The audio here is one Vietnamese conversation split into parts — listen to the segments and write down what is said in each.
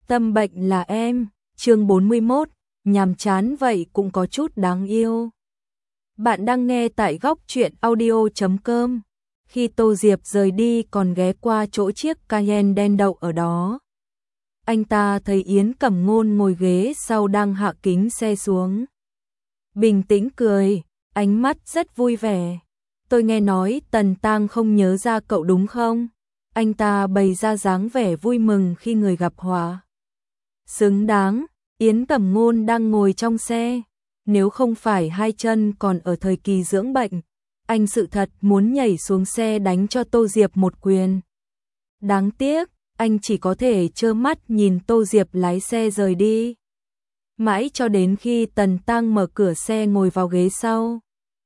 Tâm bệnh là em, chương 41, nhàm chán vậy cũng có chút đáng yêu. Bạn đang nghe tại góc truyện audio.com. Khi Tô Diệp rời đi còn ghé qua chỗ chiếc Cayenne đen đậu ở đó. Anh ta thấy Yến Cẩm Ngôn ngồi ghế sau đang hạ kính xe xuống. Bình tĩnh cười, ánh mắt rất vui vẻ. Tôi nghe nói Tần Tang không nhớ ra cậu đúng không? Anh ta bày ra dáng vẻ vui mừng khi người gặp họa. Xứng đáng, Yến Cẩm Ngôn đang ngồi trong xe. Nếu không phải hai chân còn ở thời kỳ dưỡng bệnh, anh sự thật muốn nhảy xuống xe đánh cho Tô Diệp một quyền. Đáng tiếc, anh chỉ có thể trơ mắt nhìn Tô Diệp lái xe rời đi. Mãi cho đến khi Tần Tang mở cửa xe ngồi vào ghế sau,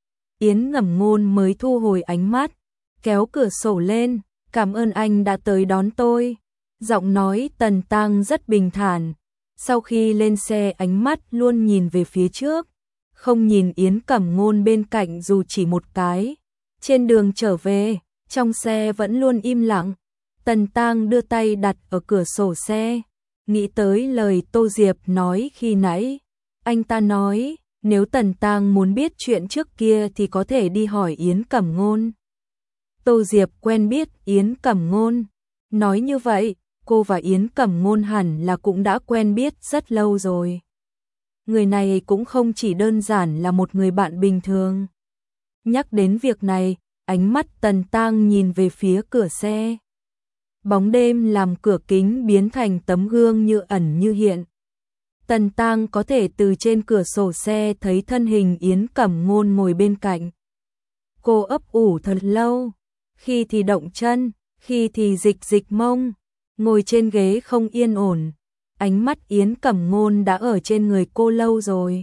Yến Cẩm Ngôn mới thu hồi ánh mắt, kéo cửa sổ lên, cảm ơn anh đã tới đón tôi. Giọng nói Tần Tang rất bình thản, sau khi lên xe ánh mắt luôn nhìn về phía trước, không nhìn Yến Cẩm Ngôn bên cạnh dù chỉ một cái. Trên đường trở về, trong xe vẫn luôn im lặng. Tần Tang đưa tay đặt ở cửa sổ xe, nghĩ tới lời Tô Diệp nói khi nãy. Anh ta nói, nếu Tần Tang muốn biết chuyện trước kia thì có thể đi hỏi Yến Cẩm Ngôn. Tô Diệp quen biết Yến Cẩm Ngôn. Nói như vậy, cô và Yến Cẩm Ngôn hẳn là cũng đã quen biết rất lâu rồi. Người này cũng không chỉ đơn giản là một người bạn bình thường. Nhắc đến việc này, ánh mắt Tần Tang nhìn về phía cửa xe. Bóng đêm làm cửa kính biến thành tấm gương như ẩn như hiện. Tần Tang có thể từ trên cửa sổ xe thấy thân hình Yến Cẩm Ngôn ngồi bên cạnh. Cô ấp ủ thật lâu, khi thì động chân, khi thì dịch mông, ngồi trên ghế không yên ổn. Ánh mắt Yến Cẩm Ngôn đã ở trên người cô lâu rồi.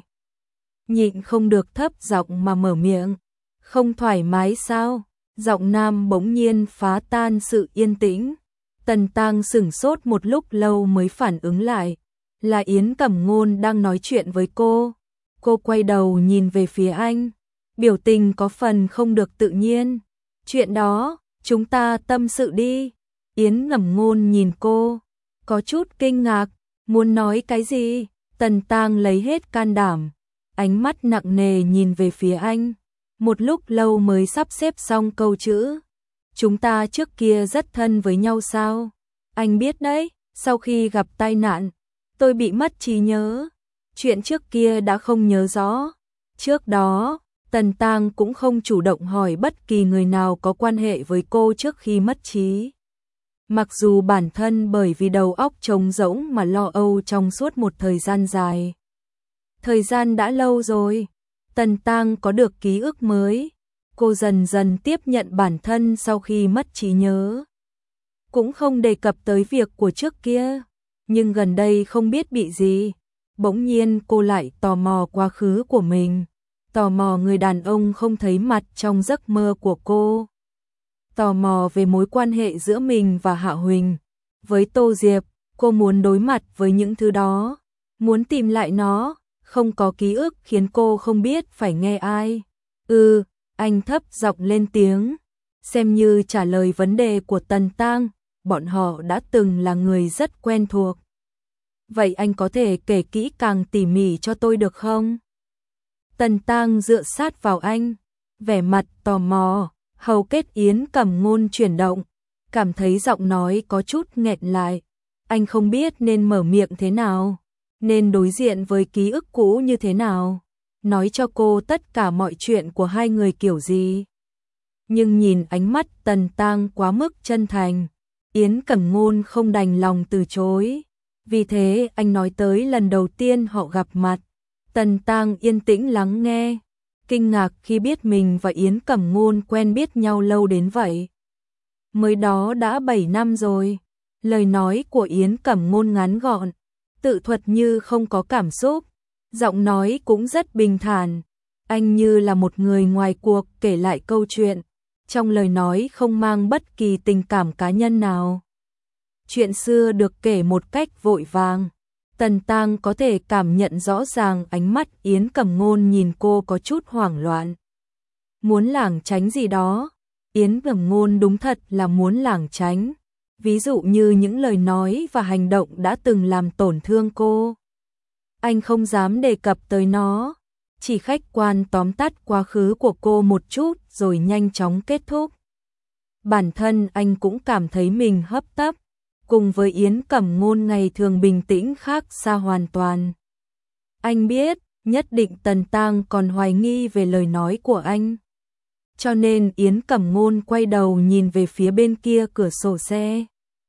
Nhịn không được thấp giọng mà mở miệng. Không thoải mái sao? Giọng nam bỗng nhiên phá tan sự yên tĩnh. Tần Tang sửng sốt một lúc lâu mới phản ứng lại. Là Yến Cẩm Ngôn đang nói chuyện với cô. Cô quay đầu nhìn về phía anh. Biểu tình có phần không được tự nhiên. Chuyện đó, chúng ta tâm sự đi. Yến Cẩm Ngôn nhìn cô, có chút kinh ngạc. Muốn nói cái gì? Tần Tang lấy hết can đảm, ánh mắt nặng nề nhìn về phía anh. Một lúc lâu mới sắp xếp xong câu chữ. Chúng ta trước kia rất thân với nhau sao? Anh biết đấy, sau khi gặp tai nạn, tôi bị mất trí nhớ. Chuyện trước kia đã không nhớ rõ. Trước đó, Tần Tang cũng không chủ động hỏi bất kỳ người nào có quan hệ với cô trước khi mất trí. Mặc dù bản thân bởi vì đầu óc trống rỗng mà lo âu trong suốt một thời gian dài. Thời gian đã lâu rồi, Tần Tang có được ký ức mới. Cô dần dần tiếp nhận bản thân sau khi mất trí nhớ. Cũng không đề cập tới việc của trước kia. Nhưng gần đây không biết bị gì. Bỗng nhiên cô lại tò mò quá khứ của mình. Tò mò người đàn ông không thấy mặt trong giấc mơ của cô. Tò mò về mối quan hệ giữa mình và Hạ Huỳnh. Với Tô Diệp, cô muốn đối mặt với những thứ đó. Muốn tìm lại nó, không có ký ức khiến cô không biết phải nghe ai. Anh thấp giọng lên tiếng. Xem như trả lời vấn đề của Tần Tang, bọn họ đã từng là người rất quen thuộc. Vậy anh có thể kể kỹ càng tỉ mỉ cho tôi được không? Tần Tang dựa sát vào anh, vẻ mặt tò mò. Hầu kết Yến Cẩm Ngôn chuyển động, cảm thấy giọng nói có chút nghẹn lại. Anh không biết nên mở miệng thế nào, nên đối diện với ký ức cũ như thế nào, nói cho cô tất cả mọi chuyện của hai người kiểu gì. Nhưng nhìn ánh mắt Tần Tang quá mức chân thành, Yến Cẩm Ngôn không đành lòng từ chối. Vì thế anh nói tới lần đầu tiên họ gặp mặt. Tần Tang yên tĩnh lắng nghe. Kinh ngạc khi biết mình và Yến Cẩm Ngôn quen biết nhau lâu đến vậy. Mới đó đã 7 năm rồi. Lời nói của Yến Cẩm Ngôn ngắn gọn, tự thuật như không có cảm xúc. Giọng nói cũng rất bình thản. Anh như là một người ngoài cuộc kể lại câu chuyện. Trong lời nói không mang bất kỳ tình cảm cá nhân nào. Chuyện xưa được kể một cách vội vàng. Tần Tang có thể cảm nhận rõ ràng ánh mắt Yến Cẩm Ngôn nhìn cô có chút hoảng loạn. Muốn lảng tránh gì đó. Yến Cẩm Ngôn đúng thật là muốn lảng tránh. ví dụ như những lời nói và hành động đã từng làm tổn thương cô. Anh không dám đề cập tới nó, chỉ khách quan tóm tắt quá khứ của cô một chút rồi nhanh chóng kết thúc. Bản thân anh cũng cảm thấy mình hấp tấp, cùng với Yến Cẩm Ngôn ngày thường bình tĩnh khác xa hoàn toàn. Anh biết, nhất định Tần Tang còn hoài nghi về lời nói của anh. Cho nên Yến Cẩm Ngôn quay đầu nhìn về phía bên kia cửa sổ xe.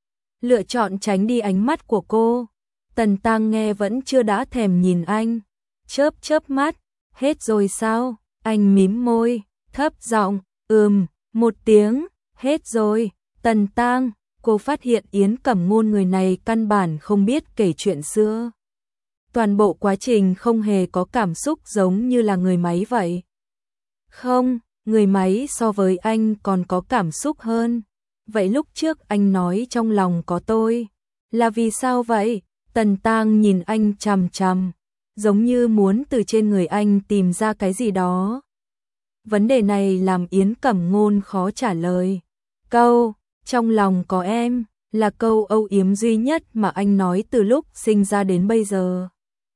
Lựa chọn tránh đi ánh mắt của cô. Tần Tang nghe vẫn chưa đã thèm nhìn anh. Chớp chớp mắt, hết rồi sao? Anh mím môi, thấp giọng, một tiếng, hết rồi. Tần Tang, cô phát hiện Yến Cẩm Ngôn người này căn bản không biết kể chuyện xưa. Toàn bộ quá trình không hề có cảm xúc giống như là người máy vậy. Không, người máy so với anh còn có cảm xúc hơn. Vậy lúc trước anh nói trong lòng có tôi, là vì sao vậy? Tần Tang nhìn anh chằm chằm, giống như muốn từ trên người anh tìm ra cái gì đó. Vấn đề này làm Yến Cẩm Ngôn khó trả lời. Câu, trong lòng có em, là câu âu yếm duy nhất mà anh nói từ lúc sinh ra đến bây giờ.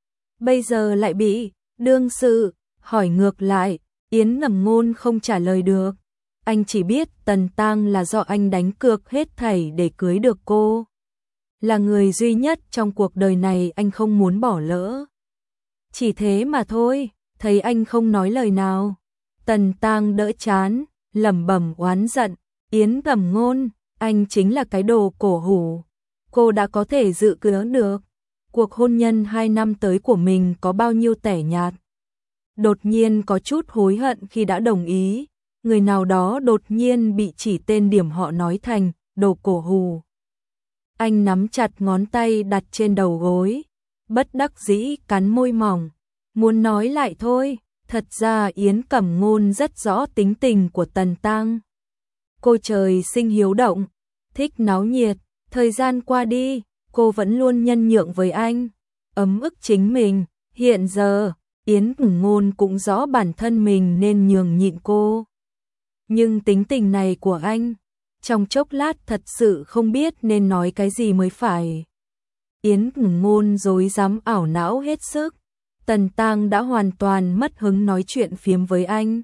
Bây giờ lại bị đương sự hỏi ngược lại, Yến Cẩm Ngôn không trả lời được. Anh chỉ biết Tần Tang là do anh đánh cược hết thảy để cưới được cô. Là người duy nhất trong cuộc đời này anh không muốn bỏ lỡ. Chỉ thế mà thôi, thấy anh không nói lời nào. Tần Tang đỡ chán, lẩm bẩm oán giận, Yến Cẩm Ngôn, anh chính là cái đồ cổ hủ. Cô đã có thể dự đoán được cuộc hôn nhân 2 năm tới của mình có bao nhiêu tẻ nhạt. Đột nhiên có chút hối hận khi đã đồng ý, người nào đó đột nhiên bị chỉ tên điểm họ nói thành đồ cổ hủ. Anh nắm chặt ngón tay đặt trên đầu gối, bất đắc dĩ cắn môi mỏng, muốn nói lại thôi. Thật ra Yến Cẩm Ngôn rất rõ tính tình của Tần Tang. Cô trời sinh hiếu động, thích náo nhiệt, thời gian qua đi, cô vẫn luôn nhân nhượng với anh, ấm ức chính mình. Hiện giờ, Yến Cẩm Ngôn cũng rõ bản thân mình nên nhường nhịn cô. Nhưng tính tình này của anh, trong chốc lát thật sự không biết nên nói cái gì mới phải. Yến Cẩm Ngôn rối rắm ảo não hết sức. Tần Tang đã hoàn toàn mất hứng nói chuyện phiếm với anh.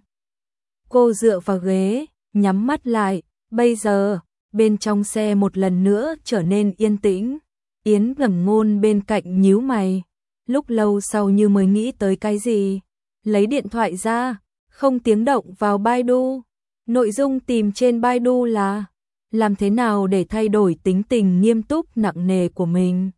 Cô dựa vào ghế, nhắm mắt lại. Bây giờ, bên trong xe một lần nữa trở nên yên tĩnh. Yến Cẩm Ngôn bên cạnh nhíu mày. Lúc lâu sau như mới nghĩ tới cái gì. Lấy điện thoại ra, không tiếng động vào Baidu. Nội dung tìm trên Baidu là làm thế nào để thay đổi tính tình nghiêm túc nặng nề của mình.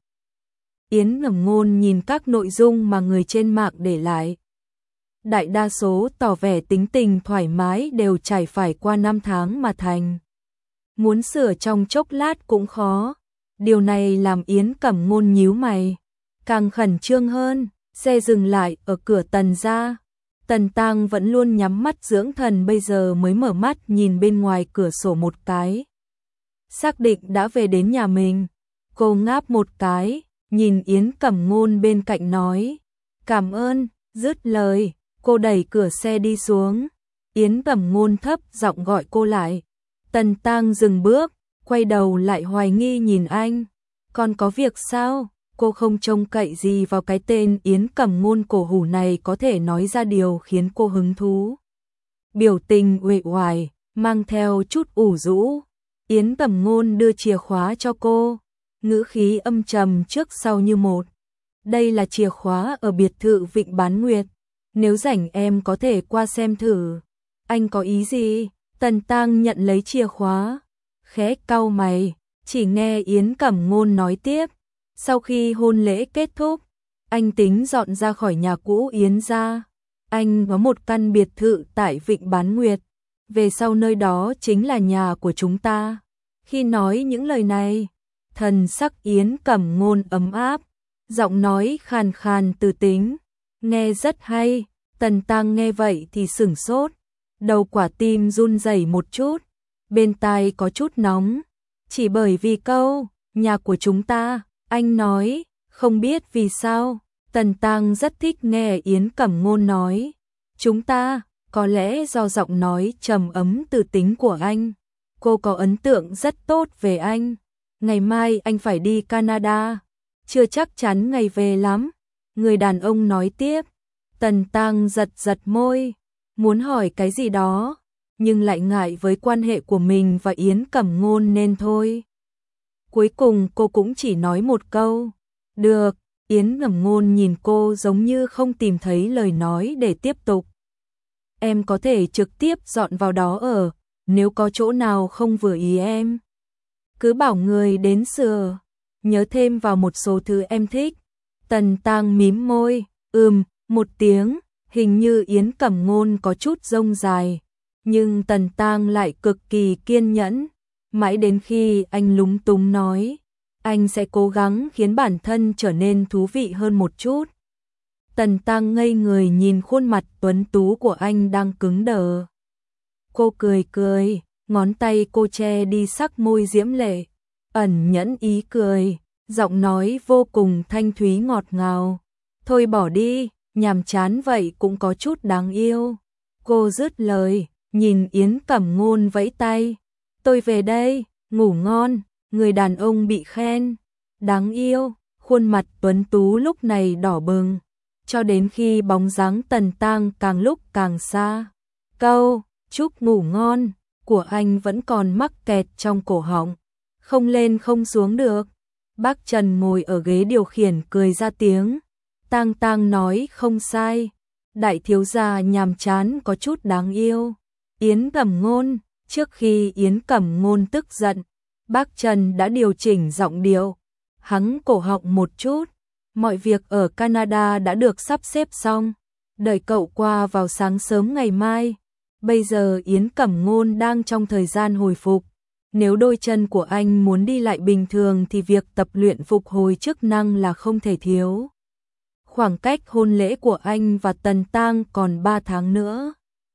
Yến Cẩm Ngôn nhìn các nội dung mà người trên mạng để lại. Đại đa số tỏ vẻ tính tình thoải mái đều trải phải qua 5 tháng mà thành. Muốn sửa trong chốc lát cũng khó. Điều này làm Yến Cẩm Ngôn nhíu mày. Càng khẩn trương hơn, xe dừng lại ở cửa Tần gia. Tần Tang vẫn luôn nhắm mắt dưỡng thần bây giờ mới mở mắt nhìn bên ngoài cửa sổ một cái. Xác định đã về đến nhà mình. Cô ngáp một cái, nhìn Yến Cẩm Ngôn bên cạnh nói. Cảm ơn, dứt lời, cô đẩy cửa xe đi xuống. Yến Cẩm Ngôn thấp giọng gọi cô lại. Tần Tang dừng bước, quay đầu lại hoài nghi nhìn anh. Còn có việc sao? Cô không trông cậy gì vào cái tên Yến Cẩm Ngôn cổ hủ này có thể nói ra điều khiến cô hứng thú. Biểu tình uể oải, mang theo chút ủ rũ. Yến Cẩm Ngôn đưa chìa khóa cho cô, ngữ khí âm trầm trước sau như một. Đây là chìa khóa ở biệt thự Vịnh Bán Nguyệt. Nếu rảnh em có thể qua xem thử. Anh có ý gì? Tần Tang nhận lấy chìa khóa, khẽ cau mày, chỉ nghe Yến Cẩm Ngôn nói tiếp. Sau khi hôn lễ kết thúc, anh tính dọn ra khỏi nhà cũ Yến gia. Anh có một căn biệt thự tại Vịnh Bán Nguyệt. Về sau nơi đó chính là nhà của chúng ta. Khi nói những lời này, thần sắc Yến Cẩm Ngôn ấm áp, giọng nói khàn khàn từ tính, nghe rất hay. Tần Tang nghe vậy thì sửng sốt, đầu quả tim run rẩy một chút, bên tai có chút nóng, chỉ bởi vì câu nhà của chúng ta. Anh nói, không biết vì sao, Tần Tang rất thích nghe Yến Cẩm Ngôn nói. Chúng ta, có lẽ do giọng nói trầm ấm từ tính của anh. Cô có ấn tượng rất tốt về anh. Ngày mai anh phải đi Canada, chưa chắc chắn ngày về lắm. Người đàn ông nói tiếp. Tần Tăng giật giật môi, muốn hỏi cái gì đó, nhưng lại ngại với quan hệ của mình và Yến Cẩm Ngôn nên thôi. Cuối cùng cô cũng chỉ nói một câu, được. Yến Cẩm Ngôn nhìn cô giống như không tìm thấy lời nói để tiếp tục. Em có thể trực tiếp dọn vào đó ở, nếu có chỗ nào không vừa ý em. Cứ bảo người đến sửa, nhớ thêm vào một số thứ em thích. Tần Tăng mím môi, một tiếng, hình như Yến Cẩm Ngôn có chút rông dài, nhưng Tần Tăng lại cực kỳ kiên nhẫn, mãi đến khi anh lúng túng nói, anh sẽ cố gắng khiến bản thân trở nên thú vị hơn một chút. Tần Tăng ngây người nhìn khuôn mặt tuấn tú của anh đang cứng đờ. Cô cười cười, ngón tay cô che đi sắc môi diễm lệ, ẩn nhẫn ý cười, giọng nói vô cùng thanh thúy ngọt ngào. Thôi bỏ đi, nhàm chán vậy cũng có chút đáng yêu. Cô dứt lời, nhìn Yến Cẩm Ngôn vẫy tay. Tôi về đây, ngủ ngon. Người đàn ông bị khen đáng yêu, khuôn mặt tuấn tú lúc này đỏ bừng, cho đến khi bóng dáng Tần Tăng càng lúc càng xa. Câu chúc ngủ ngon của anh vẫn còn mắc kẹt trong cổ họng, không lên không xuống được. Bác Trần ngồi ở ghế điều khiển cười ra tiếng. Tang Tang nói không sai, đại thiếu gia nhàm chán có chút đáng yêu. Yến Cẩm Ngôn. Trước khi Yến Cẩm Ngôn tức giận, bác Trần đã điều chỉnh giọng điệu, hắng cổ họng một chút. Mọi việc ở Canada đã được sắp xếp xong, đợi cậu qua vào sáng sớm ngày mai. Bây giờ Yến Cẩm Ngôn đang trong thời gian hồi phục. Nếu đôi chân của anh muốn đi lại bình thường thì việc tập luyện phục hồi chức năng là không thể thiếu. Khoảng cách hôn lễ của anh và Tần Tăng còn 3 tháng nữa.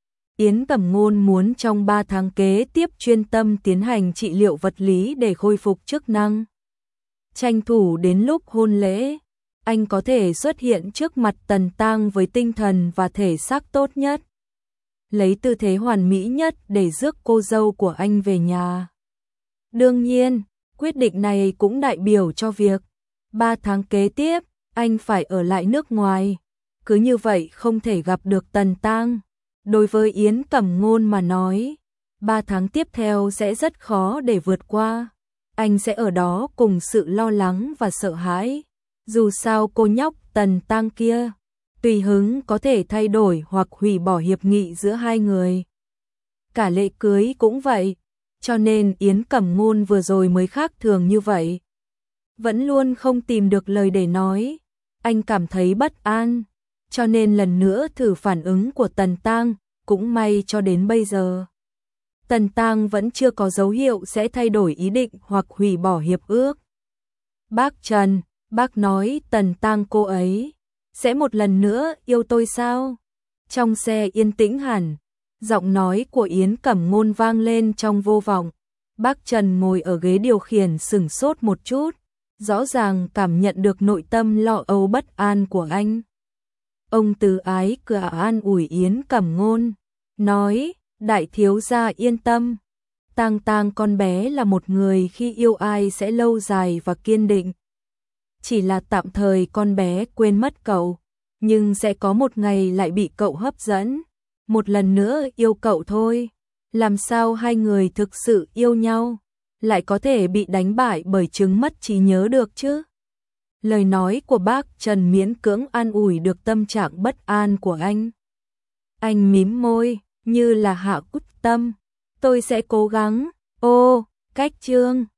Yến Cẩm Ngôn muốn trong 3 tháng kế tiếp chuyên tâm tiến hành trị liệu vật lý để khôi phục chức năng. Tranh thủ đến lúc hôn lễ, anh có thể xuất hiện trước mặt Tần Tăng với tinh thần và thể xác tốt nhất. Lấy tư thế hoàn mỹ nhất để rước cô dâu của anh về nhà. Đương nhiên, quyết định này cũng đại biểu cho việc 3 tháng kế tiếp, anh phải ở lại nước ngoài. Cứ như vậy không thể gặp được Tần Tăng. Đối với Yến Cẩm Ngôn mà nói, 3 tháng tiếp theo sẽ rất khó để vượt qua. Anh sẽ ở đó cùng sự lo lắng và sợ hãi. Dù sao cô nhóc Tần Tăng kia, tùy hứng có thể thay đổi hoặc hủy bỏ hiệp nghị giữa hai người. Cả lễ cưới cũng vậy, cho nên Yến Cẩm Ngôn vừa rồi mới khác thường như vậy. Vẫn luôn không tìm được lời để nói, anh cảm thấy bất an, cho nên lần nữa thử phản ứng của Tần Tăng, cũng may cho đến bây giờ. Tần Tăng vẫn chưa có dấu hiệu sẽ thay đổi ý định hoặc hủy bỏ hiệp ước. Bác Trần, bác nói Tần Tăng cô ấy sẽ một lần nữa yêu tôi sao? Trong xe yên tĩnh hẳn, giọng nói của Yến Cẩm Ngôn vang lên trong vô vọng. Bác Trần ngồi ở ghế điều khiển sửng sốt một chút, rõ ràng cảm nhận được nội tâm lo âu bất an của anh. Ông từ ái cửa an ủi Yến Cẩm Ngôn, nói, đại thiếu gia yên tâm. Tang Tang con bé là một người khi yêu ai sẽ lâu dài và kiên định. Chỉ là tạm thời con bé quên mất cậu, nhưng sẽ có một ngày lại bị cậu hấp dẫn, một lần nữa yêu cậu thôi. Làm sao hai người thực sự yêu nhau, lại có thể bị đánh bại bởi chứng mất trí nhớ được chứ? Lời nói của bác Trần miễn cưỡng an ủi được tâm trạng bất an của anh. Anh mím môi, như là hạ quyết tâm. Tôi sẽ cố gắng. Ô, cách chương.